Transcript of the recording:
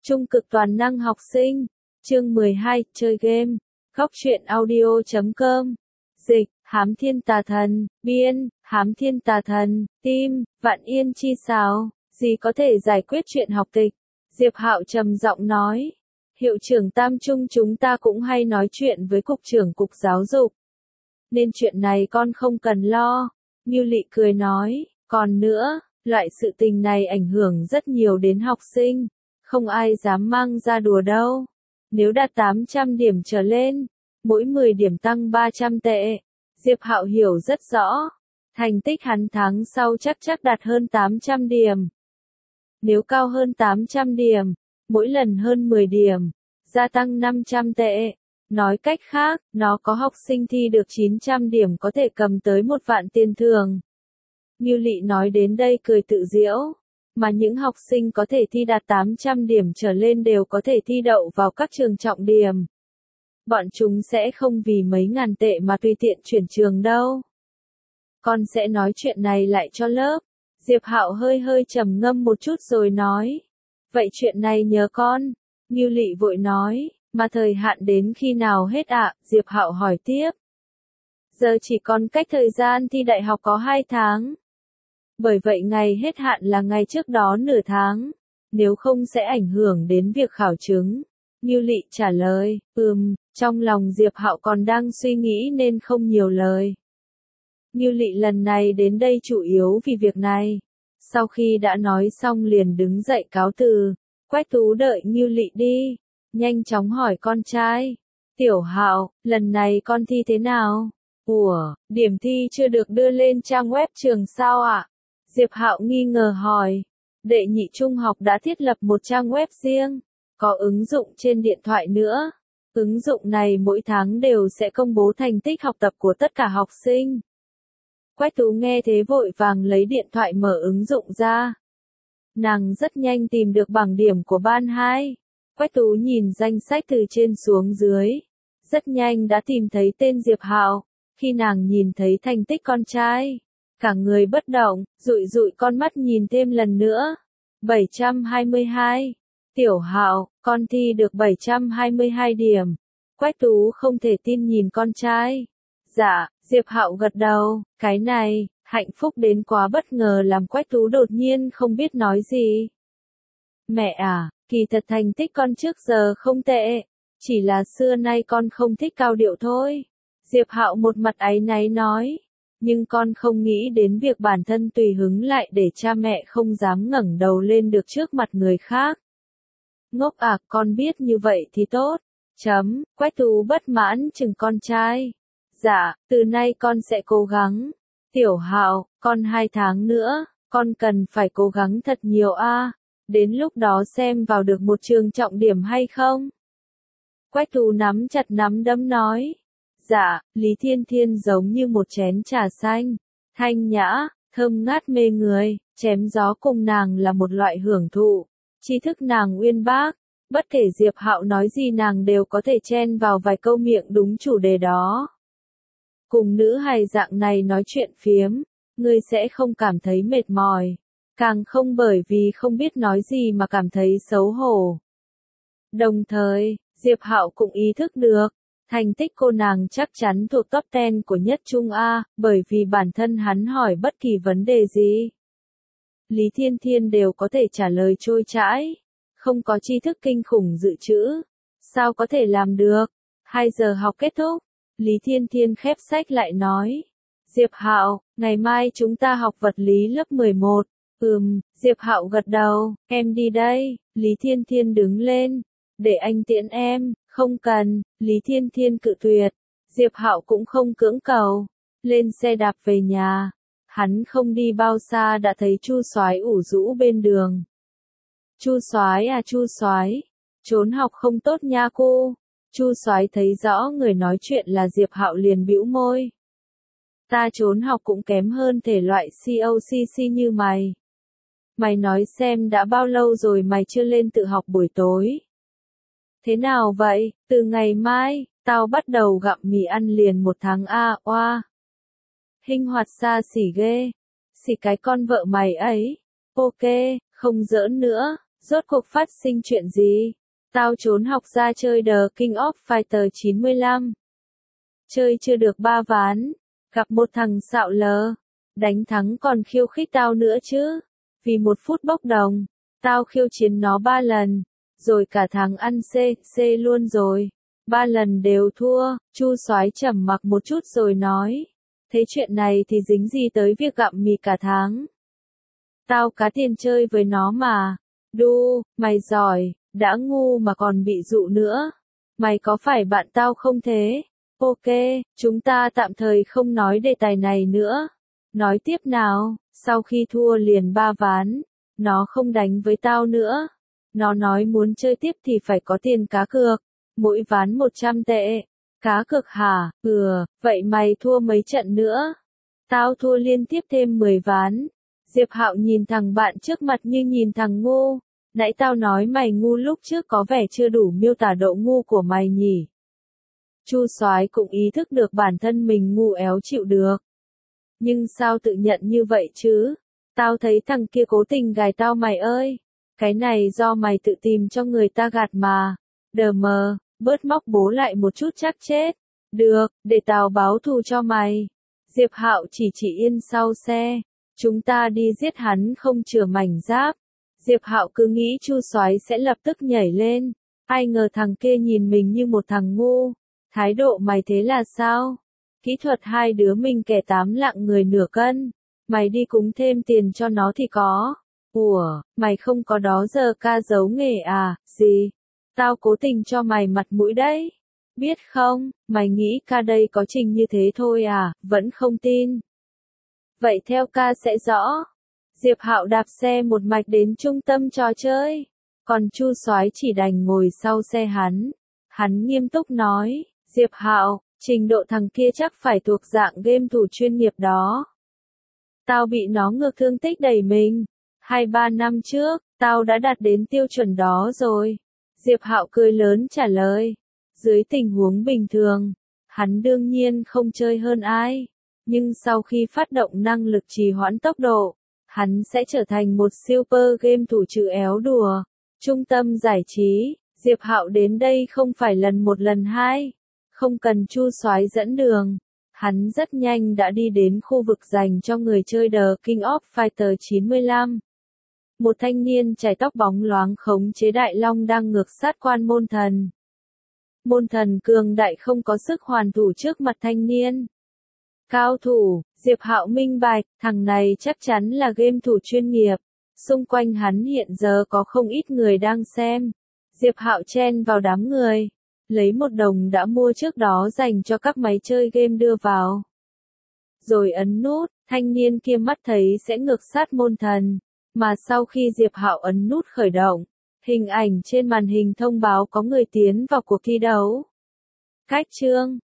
Trung cực toàn năng học sinh. Chương 12, chơi game. Góc truyện audio.com. Dịch, Hám Thiên Tà Thần, biên, Hám Thiên Tà Thần, tim, Vạn Yên Chi Sào, gì có thể giải quyết chuyện học tịch? Diệp Hạo trầm giọng nói. Hiệu trưởng Tam Trung chúng ta cũng hay nói chuyện với cục trưởng cục giáo dục. Nên chuyện này con không cần lo. Ngưu Lị cười nói, còn nữa, loại sự tình này ảnh hưởng rất nhiều đến học sinh. Không ai dám mang ra đùa đâu. Nếu đạt 800 điểm trở lên, mỗi 10 điểm tăng 300 tệ. Diệp Hạo hiểu rất rõ. Thành tích hắn tháng sau chắc đạt hơn 800 điểm. Nếu cao hơn 800 điểm, mỗi lần hơn 10 điểm, gia tăng 500 tệ. Nói cách khác, nó có học sinh thi được 900 điểm có thể cầm tới 1 vạn tiền thưởng. Ngưu Lị nói đến đây cười tự giễu. Mà những học sinh có thể thi đạt 800 điểm trở lên đều có thể thi đậu vào các trường trọng điểm. Bọn chúng sẽ không vì mấy ngàn tệ mà tùy tiện chuyển trường đâu. Con sẽ nói chuyện này lại cho lớp. Diệp Hạo hơi trầm ngâm một chút rồi nói. Vậy chuyện này nhớ con. Ngưu Lị vội nói, mà thời hạn đến khi nào hết ạ? Diệp Hạo hỏi tiếp. Giờ chỉ còn cách thời gian thi đại học có 2 tháng. Bởi vậy ngày hết hạn là ngày trước đó nửa tháng. Nếu không sẽ ảnh hưởng đến việc khảo chứng. Ngưu Lị trả lời, trong lòng Diệp Hạo còn đang suy nghĩ nên không nhiều lời. Ngưu Lị lần này đến đây chủ yếu vì việc này. Sau khi đã nói xong liền đứng dậy cáo từ. Quách Tú đợi Ngưu Lị đi. Nhanh chóng hỏi con trai. Tiểu Hạo, lần này con thi thế nào? Ủa, điểm thi chưa được đưa lên trang web trường sao ạ? Diệp Hạo nghi ngờ hỏi. Đệ nhị trung học đã thiết lập một trang web riêng. Có ứng dụng trên điện thoại nữa. Ứng dụng này mỗi tháng đều sẽ công bố thành tích học tập của tất cả học sinh. Quách Tú nghe thế vội vàng lấy điện thoại mở ứng dụng ra. Nàng rất nhanh tìm được bảng điểm của ban 2. Quách Tú nhìn danh sách từ trên xuống dưới. Rất nhanh đã tìm thấy tên Diệp Hạo. Khi nàng nhìn thấy thành tích con trai, cả người bất động, dụi con mắt nhìn thêm lần nữa. 722. Tiểu Hạo, con thi được 722 điểm. Quách Tú không thể tin nhìn con trai. Dạ, Diệp Hạo gật đầu, cái này, hạnh phúc đến quá bất ngờ làm Quách Tú đột nhiên không biết nói gì. Mẹ à, kỳ thật thành tích con trước giờ không tệ, chỉ là xưa nay con không thích cao điệu thôi. Diệp Hạo một mặt áy náy nói, nhưng con không nghĩ đến việc bản thân tùy hứng lại để cha mẹ không dám ngẩng đầu lên được trước mặt người khác. Ngốc à, con biết như vậy thì tốt. Quách Tú bất mãn chừng con trai. Dạ, từ nay con sẽ cố gắng. Tiểu Hạo, con 2 tháng nữa, con cần phải cố gắng thật nhiều a. Đến lúc đó xem vào được một trường trọng điểm hay không? Quách Tú nắm chặt nắm đấm nói. Dạ, Lý Thiên Thiên giống như một chén trà xanh, thanh nhã, thơm ngát mê người, chém gió cùng nàng là một loại hưởng thụ. Tri thức nàng uyên bác, bất kể Diệp Hạo nói gì nàng đều có thể chen vào vài câu miệng đúng chủ đề đó. Cùng nữ hài dạng này nói chuyện phiếm, ngươi sẽ không cảm thấy mệt mỏi, càng không bởi vì không biết nói gì mà cảm thấy xấu hổ. Đồng thời, Diệp Hạo cũng ý thức được, thành tích cô nàng chắc chắn thuộc top 10 của nhất trung A, bởi vì bản thân hắn hỏi bất kỳ vấn đề gì. Lý Thiên Thiên đều có thể trả lời trôi chảy, không có tri thức kinh khủng dự trữ. Sao có thể làm được? 2 giờ học kết thúc, Lý Thiên Thiên khép sách lại nói. Diệp Hạo, ngày mai chúng ta học vật lý lớp 11. Diệp Hạo gật đầu, em đi đây. Lý Thiên Thiên đứng lên. Để anh tiễn em. Không cần, Lý Thiên Thiên cự tuyệt. Diệp Hạo cũng không cưỡng cầu. Lên xe đạp về nhà. Hắn không đi bao xa đã thấy Chu Soái ủ rũ bên đường. Chu Soái à Chu Soái, trốn học không tốt nha cô. Chu Soái thấy rõ người nói chuyện là Diệp Hạo liền bĩu môi. Ta trốn học cũng kém hơn thể loại COCC như mày. Mày nói xem đã bao lâu rồi mày chưa lên tự học buổi tối. Thế nào vậy, từ ngày mai, tao bắt đầu gặm mì ăn liền 1 tháng a, oa. Hinh hoạt xa xỉ ghê. Xỉ cái con vợ mày ấy. Ok, không giỡn nữa. Rốt cuộc phát sinh chuyện gì? Tao trốn học ra chơi The King of Fighter 95. Chơi chưa được 3 ván, gặp một thằng xạo lờ, đánh thắng còn khiêu khích tao nữa chứ. Vì 1 phút bốc đồng, tao khiêu chiến nó 3 lần, rồi cả tháng ăn C luôn rồi. 3 lần đều thua. Chu Soái trầm mặc một chút rồi nói. Thế chuyện này thì dính gì tới việc gặm mì cả tháng? Tao cá tiền chơi với nó mà. Đu, mày giỏi, đã ngu mà còn bị dụ nữa. Mày có phải bạn tao không thế? Ok, chúng ta tạm thời không nói đề tài này nữa. Nói tiếp nào, sau khi thua liền 3 ván, nó không đánh với tao nữa. Nó nói muốn chơi tiếp thì phải có tiền cá cược, mỗi ván 100 tệ. Cá cược hả? Vậy mày thua mấy trận nữa? Tao thua liên tiếp thêm 10 ván. Diệp Hạo nhìn thằng bạn trước mặt như nhìn thằng ngu. Nãy tao nói mày ngu lúc trước có vẻ chưa đủ miêu tả độ ngu của mày nhỉ? Chu Soái cũng ý thức được bản thân mình ngu éo chịu được. Nhưng sao tự nhận như vậy chứ? Tao thấy thằng kia cố tình gài tao mày ơi. Cái này do mày tự tìm cho người ta gạt mà. Đờ mờ, bớt móc bố lại một chút chắc chết. Được, để tao báo thù cho mày. Diệp Hạo chỉ Yên sau xe. Chúng ta đi giết hắn không chừa mảnh giáp. Diệp Hạo cứ nghĩ Chu Soái sẽ lập tức nhảy lên. Ai ngờ thằng kia nhìn mình như một thằng ngu. Thái độ mày thế là sao? Kỹ thuật hai đứa mình kẻ 8 lạng người nửa cân. Mày đi cúng thêm tiền cho nó thì có. Ủa, mày không có đó giờ ca giấu nghề à? Gì? Tao cố tình cho mày mặt mũi đấy. Biết không, mày nghĩ ca đây có trình như thế thôi à? Vẫn không tin. Vậy theo ca sẽ rõ. Diệp Hạo đạp xe một mạch đến trung tâm trò chơi. Còn Chu Soái chỉ đành ngồi sau xe hắn. Hắn nghiêm túc nói, Diệp Hạo, trình độ thằng kia chắc phải thuộc dạng game thủ chuyên nghiệp đó. Tao bị nó ngược thương tích đẩy mình. 2-3 năm trước, tao đã đạt đến tiêu chuẩn đó rồi. Diệp Hạo cười lớn trả lời. Dưới tình huống bình thường, hắn đương nhiên không chơi hơn ai. Nhưng sau khi phát động năng lực trì hoãn tốc độ, hắn sẽ trở thành một super game thủ trừ éo đùa. Trung tâm giải trí, Diệp Hạo đến đây không phải lần 1 lần 2. Không cần Chu Soái dẫn đường. Hắn rất nhanh đã đi đến khu vực dành cho người chơi The King of Fighter 95. Một thanh niên chải tóc bóng loáng khống chế đại long đang ngược sát quan môn thần. Môn thần cường đại không có sức hoàn thủ trước mặt thanh niên. Cao thủ, Diệp Hạo minh bạch, thằng này chắc chắn là game thủ chuyên nghiệp. Xung quanh hắn hiện giờ có không ít người đang xem. Diệp Hạo chen vào đám người, lấy 1 đồng đã mua trước đó dành cho các máy chơi game đưa vào. Rồi ấn nút, thanh niên kia mắt thấy sẽ ngược sát môn thần. Mà sau khi Diệp Hạo ấn nút khởi động, hình ảnh trên màn hình thông báo có người tiến vào cuộc thi đấu. Cách chương